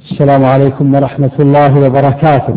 السلام عليكم ورحمة الله وبركاته.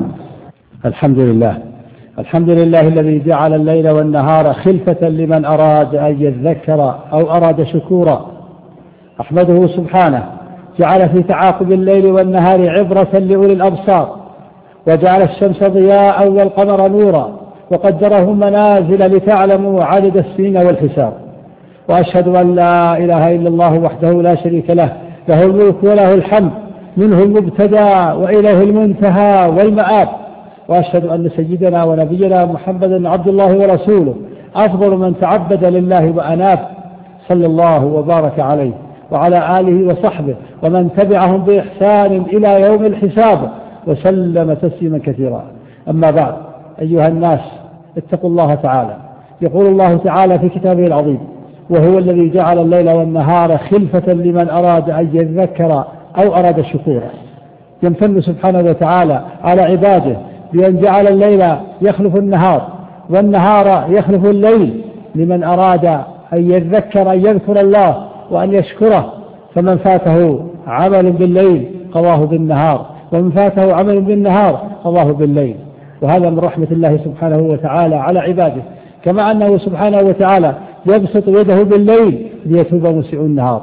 الحمد لله الذي جعل الليل والنهار خلفة لمن أراد أن يذكر أو أراد شكورا. أحمده سبحانه، جعل في تعاقب الليل والنهار عبرة لأولي الأبصار، وجعل الشمس ضياء والقمر نورا، وقدره منازل لتعلموا عدد السنين والحساب. وأشهد أن لا إله إلا الله وحده لا شريك له، له الملك وله الحمد، منه المبتدى وإليه المنتهى والمآب. وأشهد أن سيدنا ونبينا محمدا عبد الله ورسوله، أفضل من تعبد لله وأناب، صلى الله وبارك عليه وعلى آله وصحبه ومن تبعهم بإحسان إلى يوم الحساب، وسلم تسليما كثيرا. أما بعد، أيها الناس، اتقوا الله تعالى. يقول الله تعالى في كتابه العظيم: وهو الذي جعل الليل والنهار خلفة لمن أراد أن يذكر أو أراد شكورا. يمتن سبحانه وتعالى على عباده بأن جعل الليل يخلف النهار والنهار يخلف الليل لمن أراد أن يذكر، أن يذكر الله وأن يشكره. فمن فاته عمل بالليل قضاه بالنهار، ومن فاته عمل بالنهار قضاه بالليل. وهذا من رحمة الله سبحانه وتعالى على عباده، كما أنه سبحانه وتعالى يبسط يده بالليل ليتوب مسيء النهار،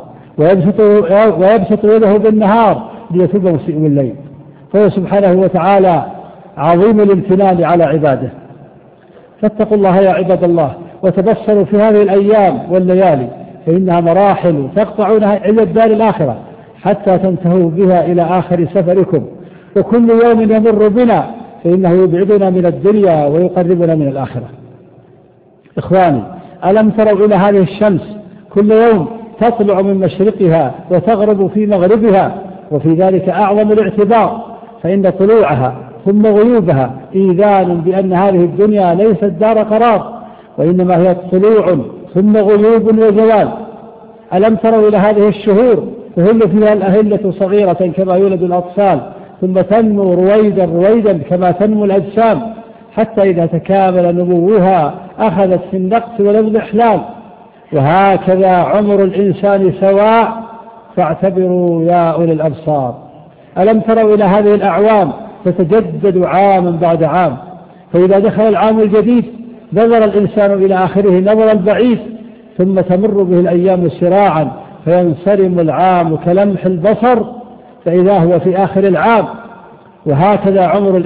ويبسط يده بالنهار ليتوب مسيء الليل. فهو سبحانه وتعالى عظيم الامتنان على عباده. فاتقوا الله يا عباد الله، وتبصروا في هذه الأيام والليالي، فإنها مراحل تقطعونها إلى الدار الآخرة حتى تنتهوا بها إلى آخر سفركم. وكل يوم يمر بنا فإنه يبعدنا من الدنيا ويقربنا من الآخرة. إخواني، ألم تروا إلى هذه الشمس كل يوم تطلع من مشرقها وتغرب في مغربها؟ وفي ذلك أعظم الاعتبار، فإن طلوعها ثم غيوبها إيذان بأن هذه الدنيا ليست دار قرار، وإنما هي طلوع ثم غيوب وزوال. ألم تروا إلى هذه الشهور تهل فيها الأهلة صغيرة كما يولد الأطفال، ثم تنمو رويدا كما تنمو الأجسام، حتى إذا تكامل نموها أخذت في النقص والإضمحلال. وهكذا عمر الإنسان سواء، فاعتبروا يا أولي الأبصار. ألم تروا إلى هذه الأعوام تتجدد عاما بعد عام، فإذا دخل العام الجديد نظر الإنسان إلى آخره نظر البعيد، ثم تمر به الأيام سراعا فينصرم العام كلمح البصر، فإذا هو في آخر العام. وهكذا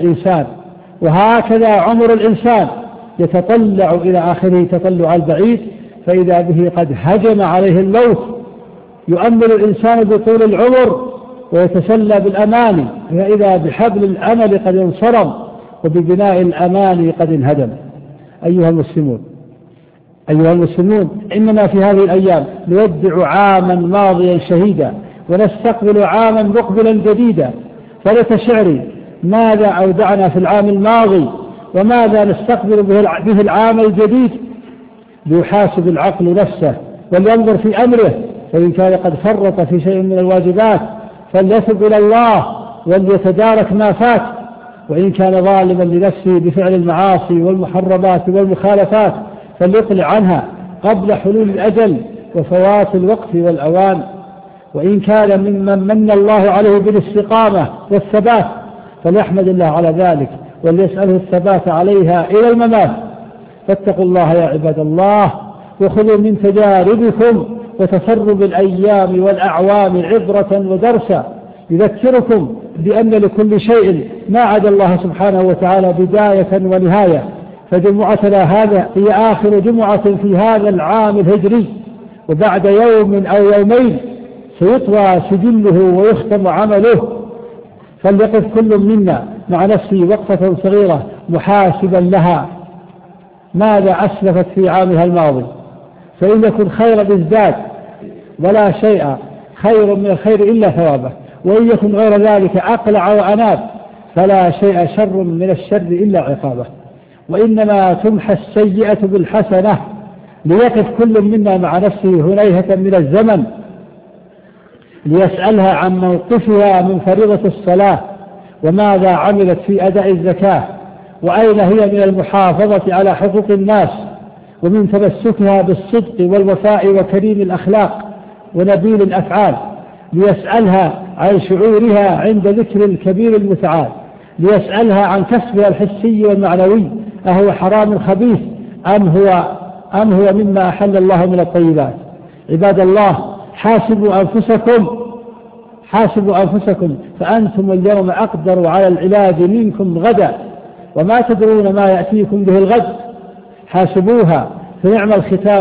عمر الإنسان يتطلع إلى آخره تطلع البعيد، فإذا به قد هجم عليه الموت. يؤمل الإنسان بطول العمر ويتسلى بالأماني، فإذا بحبل الأمل قد انصرم وببناء الأماني قد انهدم. أيها المسلمون، إننا في هذه الأيام نودع عاما ماضيا شهيدا، ونستقبل عاما مقبلا جديدا. فلتشعري ماذا أودعنا في العام الماضي، وماذا نستقبل به العام الجديد. ليحاسب العقل نفسه ولينظر في أمره، فإن كان قد فرط في شيء من الواجبات فليتب إلى الله وليتدارك ما فات، وإن كان ظالما لنفسه بفعل المعاصي والمحرمات والمخالفات فليقلع عنها قبل حلول الأجل وفوات الوقت والأوان. وإن كان ممن من الله عليه بالاستقامة والثبات فليحمد الله على ذلك وليسأله الثبات عليها إلى الممات. فاتقوا الله يا عباد الله، وخذوا من تجاربكم وتسرب الأيام والأعوام عبرة ودرسا، يذكركم بأن لكل شيء ما عدا الله سبحانه وتعالى بداية ونهاية. فجمعتنا هذا هي آخر جمعة في هذا العام الهجري، وبعد يوم أو يومين سيطوى سجله ويختم عمله. فليقف كل منا مع نفسه وقفة صغيرة محاسبا لها ماذا أسلفت في عامها الماضي، فإن يكن خيرا ازداد، ولا شيء خير من الخير إلا ثوابه، وإن يكن غير ذلك أقلع وأناب، فلا شيء شر من الشر إلا عقابه. وإنما تمحى السيئة بالحسنة. ليقف كل منا مع نفسه هنيهة من الزمن ليسألها عن موقفها من فريضة الصلاة، وماذا عملت في أداء الزكاة، وأين هي من المحافظة على حقوق الناس، ومن تمسكها بالصدق والوفاء وكريم الأخلاق ونبيل الأفعال. ليسألها عن شعورها عند ذكر الكبير المتعال، ليسألها عن كسبها الحسي والمعنوي، أهو حرام خبيث أم هو مما أحل الله من الطيبات. عباد الله، حاسبوا أنفسكم فأنتم اليوم أقدر على العلاج منكم غدا، وما تدرون ما يأتيكم به الغد. حاسبوها، فنعم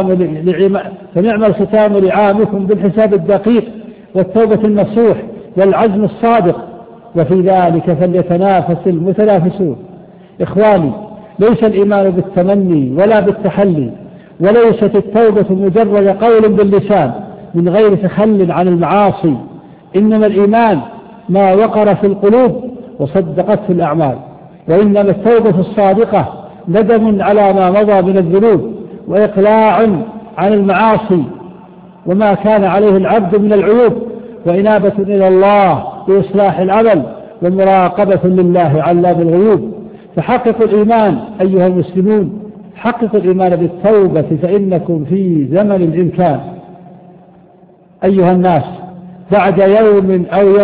الختام لعامكم بالحساب الدقيق والتوبة النصوح والعزم الصادق، وفي ذلك فليتنافس المتنافسون. إخواني، ليس الإيمان بالتمني ولا بالتحلي، وليست التوبة مجرد قول باللسان من غير تخل عن المعاصي، إنما الإيمان ما وقر في القلوب وصدقته الأعمال. وإنما التوبة الصادقة ندم على ما مضى من الذنوب، وإقلاع عن المعاصي وما كان عليه العبد من العيوب، وإنابة إلى الله بإصلاح العمل، ومراقبة لله علام الغيوب. فحققوا الإيمان أيها المسلمون، حققوا الإيمان بالتوبة، فإنكم في زمن الإمكان. أيها الناس، بعد يوم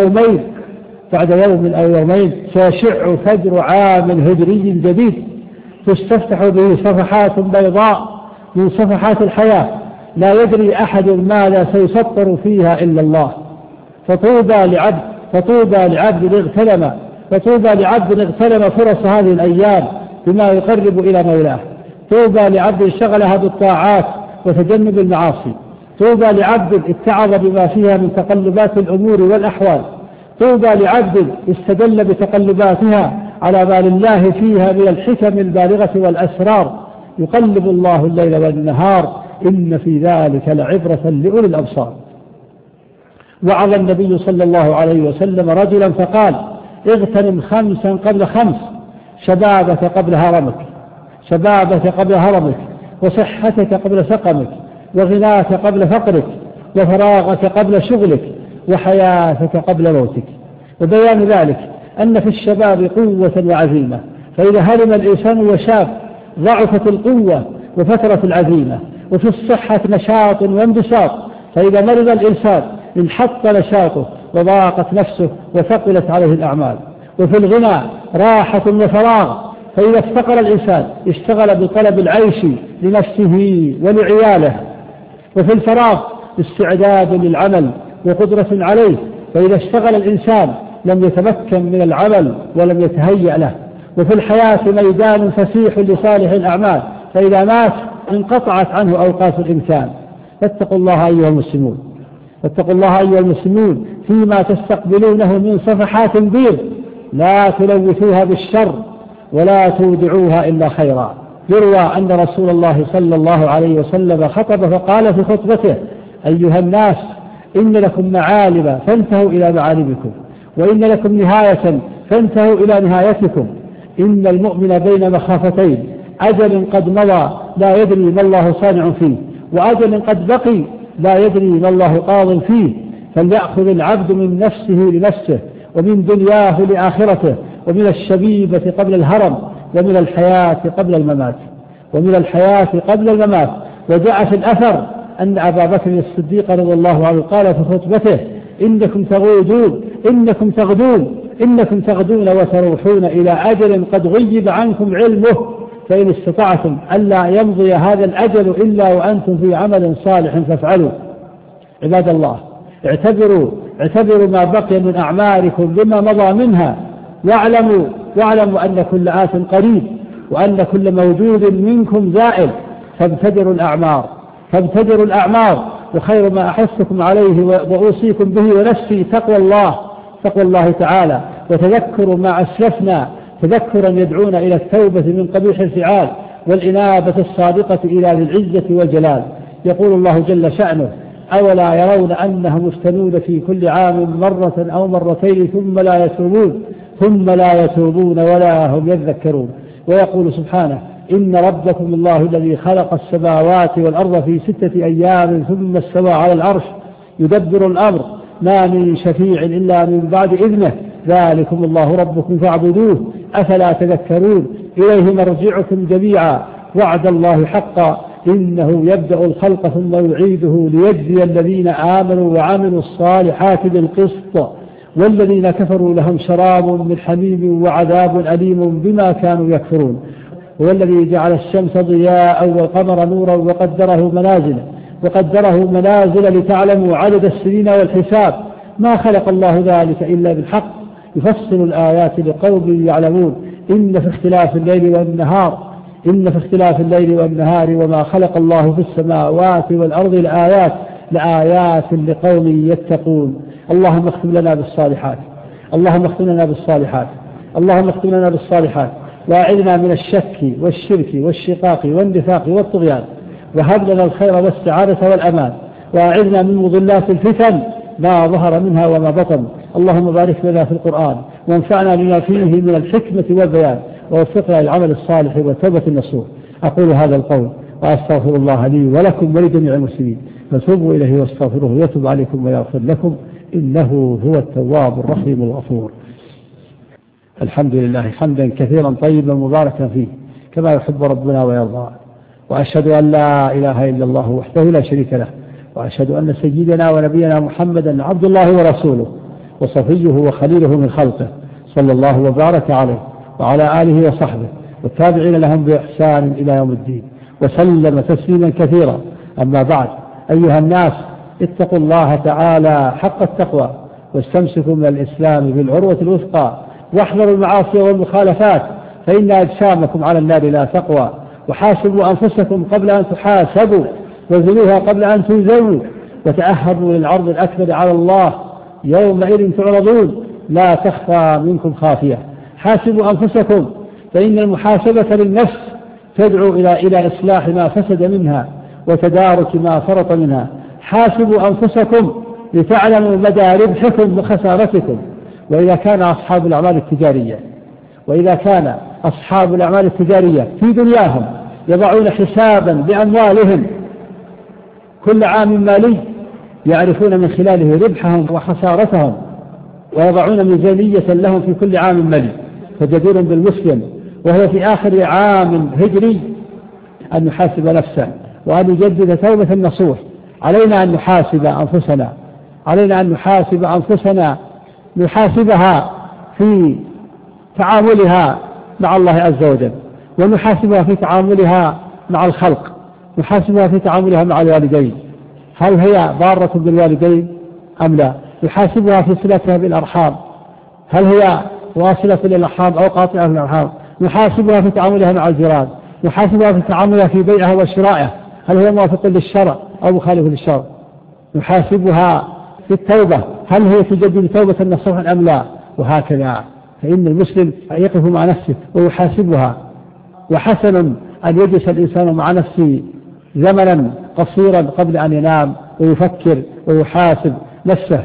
أو يومين سيشع فجر عام هجري جديد، تستفتح به صفحات بيضاء من صفحات الحياة، لا يدري أحد ماذا سيسطر فيها إلا الله. فطوبى لعبد اغتنم فرص هذه الأيام بما يقرب إلى مولاه. طوبى لعبد شغلها بالطاعات وتجنب المعاصي. طوبى لعبد اتعظ بما فيها من تقلبات الأمور والأحوال. طوبى لعبد استدل بتقلباتها على ما لله فيها من الحكم البالغة والأسرار. يقلب الله الليل والنهار، إن في ذلك لعبرة لأولي الأبصار. وعظ النبي صلى الله عليه وسلم رجلا فقال: اغتنم 5 قبل 5، شبابك قبل هرمك، وصحتك قبل سقمك، وغناك قبل فقرك، وفراغك قبل شغلك، وحياتك قبل موتك. وبيان ذلك أن في الشباب قوة وعزيمة، فإذا هرم الإنسان وشاب ضعفت القوة وفترة العزيمة. وفي الصحة نشاط وانبساط، فإذا مرض الإنسان انحط نشاطه وضاقت نفسه وثقلت عليه الأعمال. وفي الغنى راحة وفراغ، فإذا افتقر الإنسان اشتغل بطلب العيش لنفسه ولعياله. وفي الفراغ استعداد للعمل وقدرة عليه، فإذا اشتغل الإنسان لم يتمكن من العمل ولم يتهيأ له. وفي الحياة ميدان فسيح لصالح الأعمال، فإذا مات انقطعت عنه أوقات الإمكان. فاتقوا الله أيها المسلمون فيما تستقبلونه من صفحات بيض، لا تلوثوها بالشر ولا تودعوها إلا خيرا. يروى أن رسول الله صلى الله عليه وسلم خطب فقال في خطبته: أيها الناس، إن لكم معالم فانتهوا إلى معالمكم، وإن لكم نهاية فانتهوا إلى نهايتكم. إن المؤمن بين مخافتين: أجل قد مضى لا يدري ما الله صانع فيه، وأجل قد بقي لا يدري ما الله قاض فيه. فليأخذ العبد من نفسه لنفسه، ومن دنياه لآخرته، ومن الشبيبة قبل الهرم، ومن الحياة قبل الممات. وجاء في الأثر أن أبا بكر الصديق رضي الله عنه قال في خطبته: إنكم تغدون وتروحون إلى أجل قد غيب عنكم علمه، فإن استطعتم ألا يمضي هذا الأجل إلا وأنتم في عمل صالح فافعلوا. عباد الله، اعتبروا ما بقي من أعمالكم بما مضى منها، واعلموا أن كل آت قريب، وأن كل موجود منكم زائل. فابتدروا الأعمار، وخير ما أحثكم عليه وأوصيكم به ونفسي تقوى الله تعالى، وتذكروا ما أسلفنا تذكرا يدعونا إلى التوبة من قبيح الفعال، والإنابة الصادقة إلى ذي العزة والجلال. يقول الله جل شأنه: أولا يرون أنهم يفتنون في كل عام مرة أو مرتين ثم لا يتوبون ولا هم يذكرون. ويقول سبحانه: إن ربكم الله الذي خلق السماوات والأرض في 6 أيام ثم استوى على العرش يدبر الأمر ما من شفيع إلا من بعد إذنه ذلكم الله ربكم فاعبدوه أفلا تذكرون. إليه مرجعكم جميعا وعد الله حقا إنه يبدأ الخلق ثم يعيده ليجزي الذين آمنوا وعملوا الصالحات بالقسط والذين كفروا لهم شراب من حميم وعذاب أليم بما كانوا يكفرون. هو الذي جعل الشمس ضياء والقمر نورا وقدره منازل لتعلموا عدد السنين والحساب ما خلق الله ذلك إلا بالحق يفصل الآيات لقوم يعلمون إن في اختلاف الليل والنهار وما خلق الله في السماوات والأرض لآيات لقوم يتقون. اللهم اختم لنا بالصالحات واعذنا من الشك والشرك والشقاق والنفاق والطغيان وهب لنا الخير والسعادة والأمان واعذنا من مضلات الفتن ما ظهر منها وما بطن. اللهم بارك لنا في القرآن وانفعنا بما فيه من الحكمة والبيان ووفقنا للعمل الصالح والتوبة النصوح. أقول هذا القول وأستغفر الله لي ولكم ولجميع المسلمين فتوبوا إليه واستغفروه يتوب عليكم ويغفر لكم إنه هو التواب الرحيم الغفور. الحمد لله حمدا كثيرا طيبا مباركا فيه كما يحب ربنا ويرضى، وأشهد أن لا إله إلا الله وحده لا شريك له، وأشهد أن سيدنا ونبينا محمدا عبد الله ورسوله وصفيه وخليله من خلقه صلى الله وبارك عليه وعلى آله وصحبه والتابعين لهم بإحسان إلى يوم الدين وسلم تسليما كثيرا. أما بعد، أيها الناس اتقوا الله تعالى حق التقوى واستمسكوا من الإسلام بالعروة الوثقى واحذروا المعاصي والمخالفات فإن أجسامكم على النار لا تقوى، وحاسبوا أنفسكم قبل أن تحاسبوا وزنوها قبل أن تنزلوا وتأهبوا للعرض الأكبر على الله يومئذ تعرضون لا تخفى منكم خافية. حاسبوا أنفسكم فإن المحاسبة للنفس تدعو إلى إصلاح ما فسد منها وتدارك ما فرط منها. حاسبوا أنفسكم لتعلموا مدى ربحكم وخسارتكم. وإذا كان أصحاب الأعمال التجارية في دنياهم يضعون حسابا بأموالهم كل عام مالي يعرفون من خلاله ربحهم وخسارتهم ويضعون ميزانية لهم في كل عام مالي، فجدير بالمسلم وهو في آخر عام هجري أن يحاسب نفسه وأن يجدد توبة النصوح. علينا أن نحاسب أنفسنا نحاسبها في تعاملها مع الله عز وجل، ونحاسبها في تعاملها مع الخلق، نحاسبها في تعاملها مع الوالدين، هل هي ضارة بالوالدين أم لا؟ نحاسبها في صلتها بالأرحام، هل هي واصلة للأرحام أو قاطعة للأرحام؟ نحاسبها في تعاملها مع الجيران، نحاسبها في تعاملها في بيعها وشرائها، هل هي موافق للشرع أو مخالف للشرع؟ نحاسبها في التوبة، هل هي تجدد توبة النصوح أم لا؟ وهكذا. فإن المسلم يقف مع نفسه ويحاسبها، وحسن أن يجلس الإنسان مع نفسه زمنا قصيرا قبل أن ينام ويفكر ويحاسب نفسه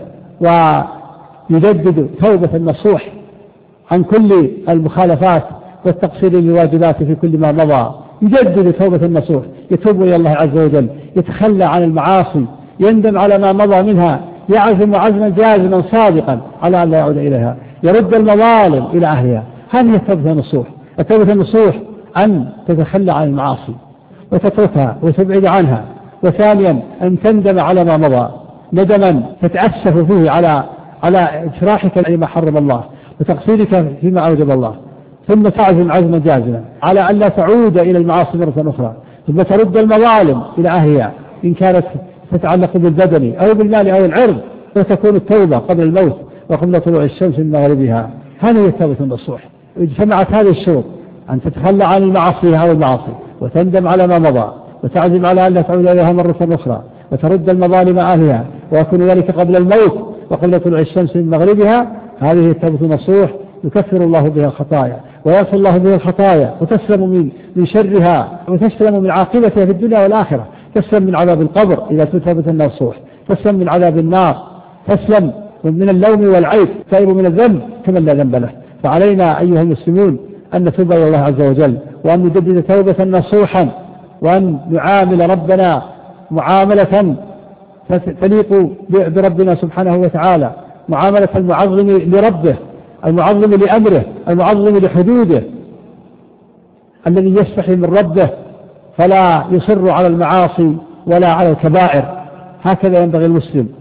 ويجدد توبة النصوح عن كل المخالفات والتقصير للواجبات في كل ما مضى. يجدد توبة النصوح، يتوب إلى الله عز وجل، يتخلى عن المعاصي، يندم على ما مضى منها، يعزم عزما جازما صادقا على أن لا يعود إليها، يرد المظالم إلى أهلها. هذه التوبة النصوح. التوبة النصوح أن تتخلى عن المعاصي وتتركها وتبعد عنها، وثانيا أن تندم على ما مضى ندما تتأسف فيه على إشراحك لما حرم الله وتقصيرك فيما أوجب الله، ثم تعزم عزما جازما على أن لا تعود إلى المعاصي مرة أخرى، ثم ترد المظالم إلى أهلها إن كانت تتعلق بالبدن أو بالمال أو العرض، وتكون التوبة قبل الموت وقبل طلوع الشمس من مغربها. هذه هي التوبة النصوح. اجتمعت هذه الشروط أن تتخلى عن المعاصي أو المعاصي، وتندم على ما مضى، وتعزم على أن لا تعود إليها مرة أخرى، وترد المظالم أهلها، ويكون ذلك قبل الموت وقبل طلوع الشمس من مغربها. هذه التوبة النصوح يكفر الله بها الخطايا ويغفر الله بها الخطايا، وتسلم من شرها وتسلم من عاقبتها في الدنيا والآخرة. تسلم من عذاب القبر إذا تثبت النصوح، تسلم من عذاب النار، تسلم من اللوم والعيب، تائب من الذنب كمن لا ذنب له. فعلينا أيها المسلمون أن نتوب إلى الله عز وجل، وأن نجدد توبة نصوحا، وأن نعامل ربنا معاملة تليق بربنا سبحانه وتعالى، معاملة المعظم لربه، المعظم لأمره، المعظم لحدوده، الذي يستحي من ربه فلا يصر على المعاصي ولا على الكبائر. هكذا ينبغي المسلم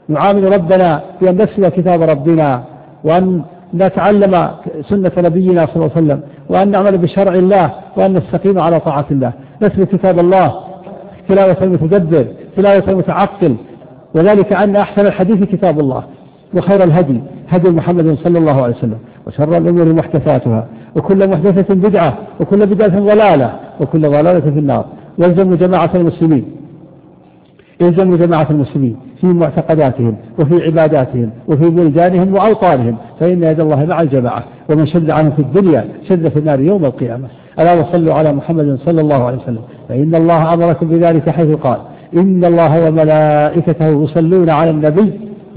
نعامل ربنا بأن نسمع كتاب ربنا، وأن نتعلم سنة نبينا صلى الله عليه وسلم، وأن نعمل بشرع الله، وأن نستقيم على طاعة الله. نسمع كتاب الله تلاوة المتدبر، تلاوة المتعقل، وذلك أن أحسن الحديث كتاب الله، وخير الهدي هدي محمد صلى الله عليه وسلم، وشر الأمور محدثاتها، وكل محدثة بدعة، وكل بدعة ضلالة، وكل ضلالة في النار. والزموا جماعة المسلمين، الزموا جماعة المسلمين في معتقداتهم وفي عباداتهم وفي بلدانهم وأوطانهم، فإن يد الله مع الجماعة، ومن شد عنه في الدنيا شد في النار يوم القيامة. ألا وصلوا على محمد صلى الله عليه وسلم، فإن الله أمركم بذلك حيث قال: إن الله وملائكته يصلون على النبي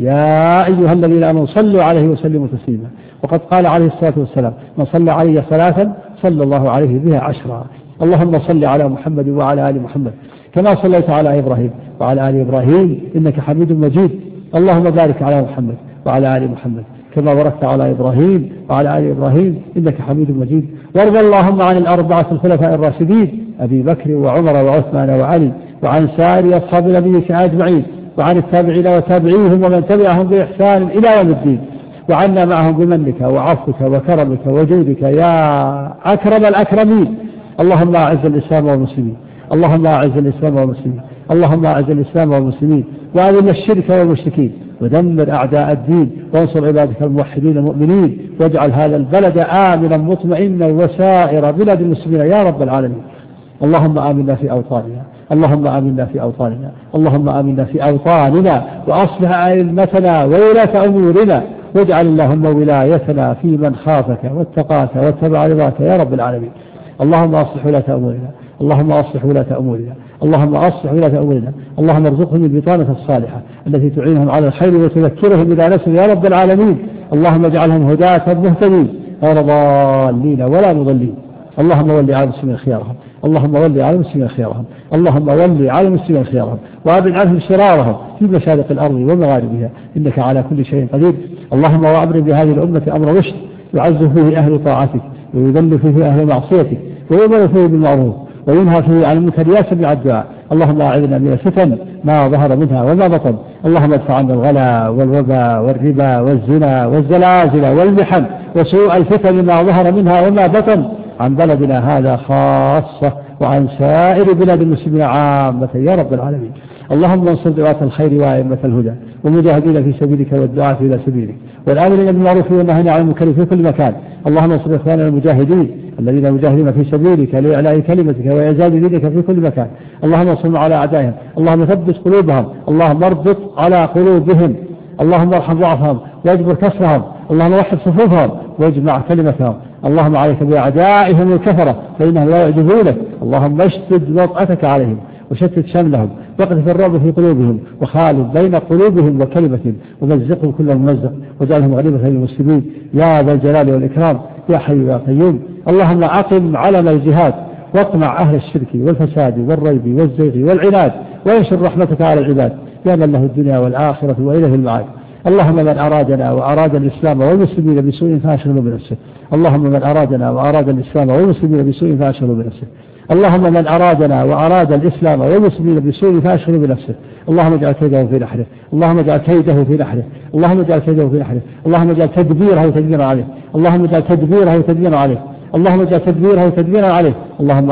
يا أيها الذين آمنوا صلوا عليه وسلموا تسليما. وقد قال عليه الصلاة والسلام: من صلى علي صلاة صلى الله عليه بها 10. اللهم صل على محمد وعلى آل محمد كما صليت على إبراهيم وعلى آل إبراهيم إنك حميد مجيد. اللهم بارك على محمد وعلى آل محمد كما باركت على إبراهيم وعلى آل إبراهيم إنك حميد مجيد. وارض اللهم عن الأربعة الخلفاء الراشدين أبي بكر وعمر وعثمان وعلي، وعن سائر أصحاب نبيك أجمعين، وعن التابعين وتابعيهم ومن تبعهم بإحسان إلى يوم الدين، وعنا معهم بمنك وعفوك وكرمك وجودك يا أكرم الأكرمين. اللهم أعز الإسلام والمسلمين، اللهم أعز الإسلام والمسلمين، اللهم أعز الإسلام والمسلمين، وأذل الشرك والمشركين، ودمر أعداء الدين، وانصر عبادك الموحدين المؤمنين، واجعل هذا البلد آمنا مطمئنا وسائر بلاد المسلمين يا رب العالمين. اللهم آمنا في أوطاننا، اللهم آمنا في أوطاننا، اللهم آمنا في أوطاننا، وأصلح أئمتنا وولاة أمورنا، واجعل اللهم ولايتنا في من خافك واتقاك واتبع رضاك يا رب العالمين. اللهم أصلح ولاة أمورنا، اللهم أصلح ولاة أمورنا، اللهم أصلح ولاة أمورنا، اللهم ارزقهم البطانة الصالحة التي تعينهم على الخير وتذكرهم إذا نسوا يا رب العالمين. اللهم اجعلهم هداة مهتدين غير ضالين ولا مضلين. اللهم ول على المسلمين خيارهم، اللهم ول على المسلمين خيارهم، اللهم ول على المسلمين خيارهم، وأبعد عنهم شرارهم في مشارق الأرض ومغاربها إنك على كل شيء قدير. اللهم وأمر بهذه الأمة أمر رشد يعز فيه أهل طاعتك، ويذل فيه أهل معصيتك، ويؤمر فيه بالمعروف، وينهى فيه عن المنكر يا سميع الدعاء. اللهم أعذنا من الفتن ما ظهر منها وما بطن. اللهم ادفع عنا الغلا والوباء والربا والزنا والزلازل والمحن وسوء الفتن ما ظهر منها وما بطن عن بلدنا هذا خاصة، وعن سائر بلاد المسلمين عامة يا رب العالمين. اللهم انصر دعاة الخير وأئمة الهدى والمجاهدين في سبيلك والدعاة إلى سبيلك والآمرين بالمعروف والنهي عن المنكر في كل مكان. اللهم انصر إخواننا المجاهدين الذين يجاهدون في سبيلك لإعلاء كلمتك وإعزاز دينك في كل مكان. اللهم انصرهم على أعدائهم، اللهم ثبت قلوبهم، اللهم اربط على قلوبهم، اللهم ارحم ضعفهم واجبر كسرهم، اللهم وحد صفوفهم واجمع كلمتهم. اللهم عليك بأعدائهم الكفرة فإنهم لا يعجزونك. اللهم اشتد وطأتك عليهم وشتت شملهم، واقذف الرعب في قلوبهم، وخالف بين قلوبهم وكلمتهم، ومزقهم كل ممزق، واجعلهم غريبة للمسلمين يا ذا الجلال والإكرام يا حي يا قيوم. اللهم أقم علم الجهاد، واقمع أهل الشرك والفساد والريب والزيغ والعناد، وانشر رحمتك على العباد يا من له الدنيا والآخرة وإليه المعاد. اللهم من أرادنا وأراد الإسلام والمسلمين بسوء فأشغله بنفسه، اللهم من أرادنا وأراد الإسلام والمسلمين بسوء فأشغله بنفسه، اللهم من أرادنا وأراد الإسلام والمسلمين بسوء فأشغله بنفسه. اللهم اجعل كيده في نحره، اللهم اجعل كيده في نحره، اللهم اجعل كيده في نحره، اللهم اجعل تدبيره تدبيرا عليه، اللهم اجعل تدبيره تدبيرا عليه، اللهم اجعل تدبيره تدبيرا عليه. اللهم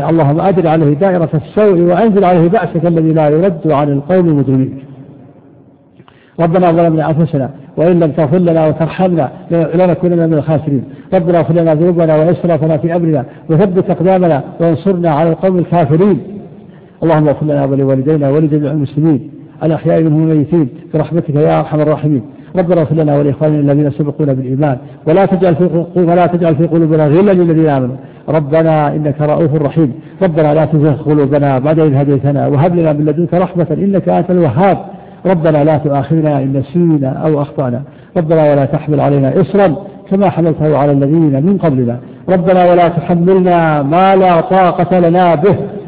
أدر عليه دائرة السوء، وأنزل عليه بأسك الذي لا يرد عن القوم المجرمين. ربنا ظلمنا أنفسنا وإن لم تغفر لنا وترحمنا لنكونن من الخاسرين. ربنا اغفر لنا ذنوبنا وإسرافنا في أمرنا وثبت أقدامنا وانصرنا على القوم الكافرين. اللهم اغفر لنا ولوالدينا ولجميع المسلمين الأحياء منهم الميتين برحمتك يا أرحم الراحمين. ربنا اغفر لنا ولإخواننا الذين سبقونا بالإيمان ولا تجعل في قلوبنا غلا للذين آمنوا. ربنا إنك رؤوف رحيم. ربنا لا تزغ قلوبنا بعد إذ هديتنا وهب لنا من لدنك رحمة إنك أنت الوهاب. ربنا لا تؤاخذنا إن نسينا أو أخطأنا. ربنا ولا تحمل علينا إصرا كما حملته على الذين من قبلنا. ربنا ولا تحملنا ما لا طاقة لنا به.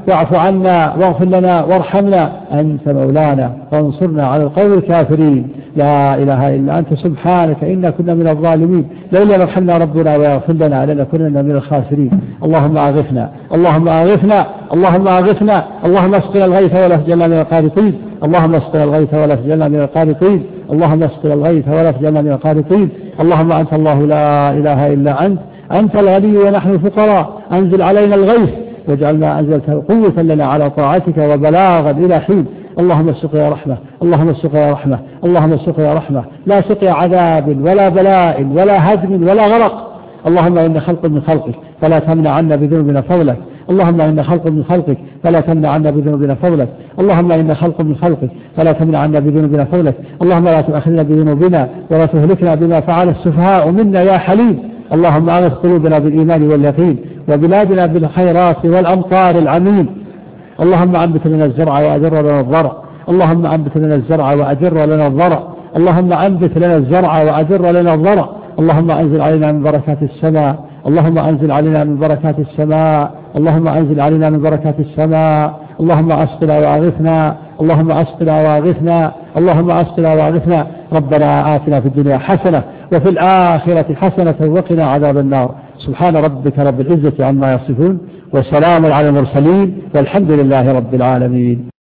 واعف عنا واغفر لنا وارحمنا، أنت مولانا فانصرنا على القوم الكافرين. لا إله إلا أنت سبحانك إنا كنا من الظالمين، لولا رحمنا ربنا ويغفر لنا لنكونن من الخاسرين. اللهم أغثنا اللهم أغثنا اللهم أغثنا، اللهم اسقنا الغيث ولا تجعلنا من القانطين، اللهم اسقنا الغيث ولا تجعلنا من القانطين، اللهم اسقنا الغيث ولا تجعلنا من القانطين. اللهم أنت الله لا إله إلا أنت الغني ونحن الفقراء، أنزل علينا الغيث واجعل ما أنزلته قوة لنا على طاعتك وبلاغا إلى حين. اللهم سقيا رحمة اللهم سقيا رحمة اللهم سقيا رحمة، لا سقيا عذاب ولا بلاء ولا هدم ولا غرق. اللهم إن خلق من خلقك فلا تمنع عنا بذنوبنا فضلك، اللهم إن خلق من خلقك فلا تمنع عنا بذنوبنا فضلك، اللهم إن خلق من خلقك فلا تمنع عنا بذنوبنا فضلك. اللهم لا تؤاخذنا بذنوبنا ولا تهلكنا بما فعل السفهاء منا يا حليم. اللهم أغث قلوبنا بالإيمان واليقين، وبلادنا بالخيرات والأمطار العميم. اللهم أنبت لنا الزرع وأدر لنا الضرع، اللهم أنبت لنا الزرع وأدر لنا الضرع، اللهم أنبت لنا الزرع وأدر لنا الضرع. اللهم أنزل علينا من بركات السماء، اللهم أنزل علينا من بركات السماء، اللهم أنزل علينا من بركات السماء. اللهم أسقنا وأغثنا، اللهم أسقنا وأغثنا، اللهم أسقنا وأغثنا. ربنا آتنا في الدنيا حسنة وفي الآخرة حسنة وقنا عذاب النار. سبحان ربك رب العزة عما يصفون، وسلام على المرسلين، والحمد لله رب العالمين.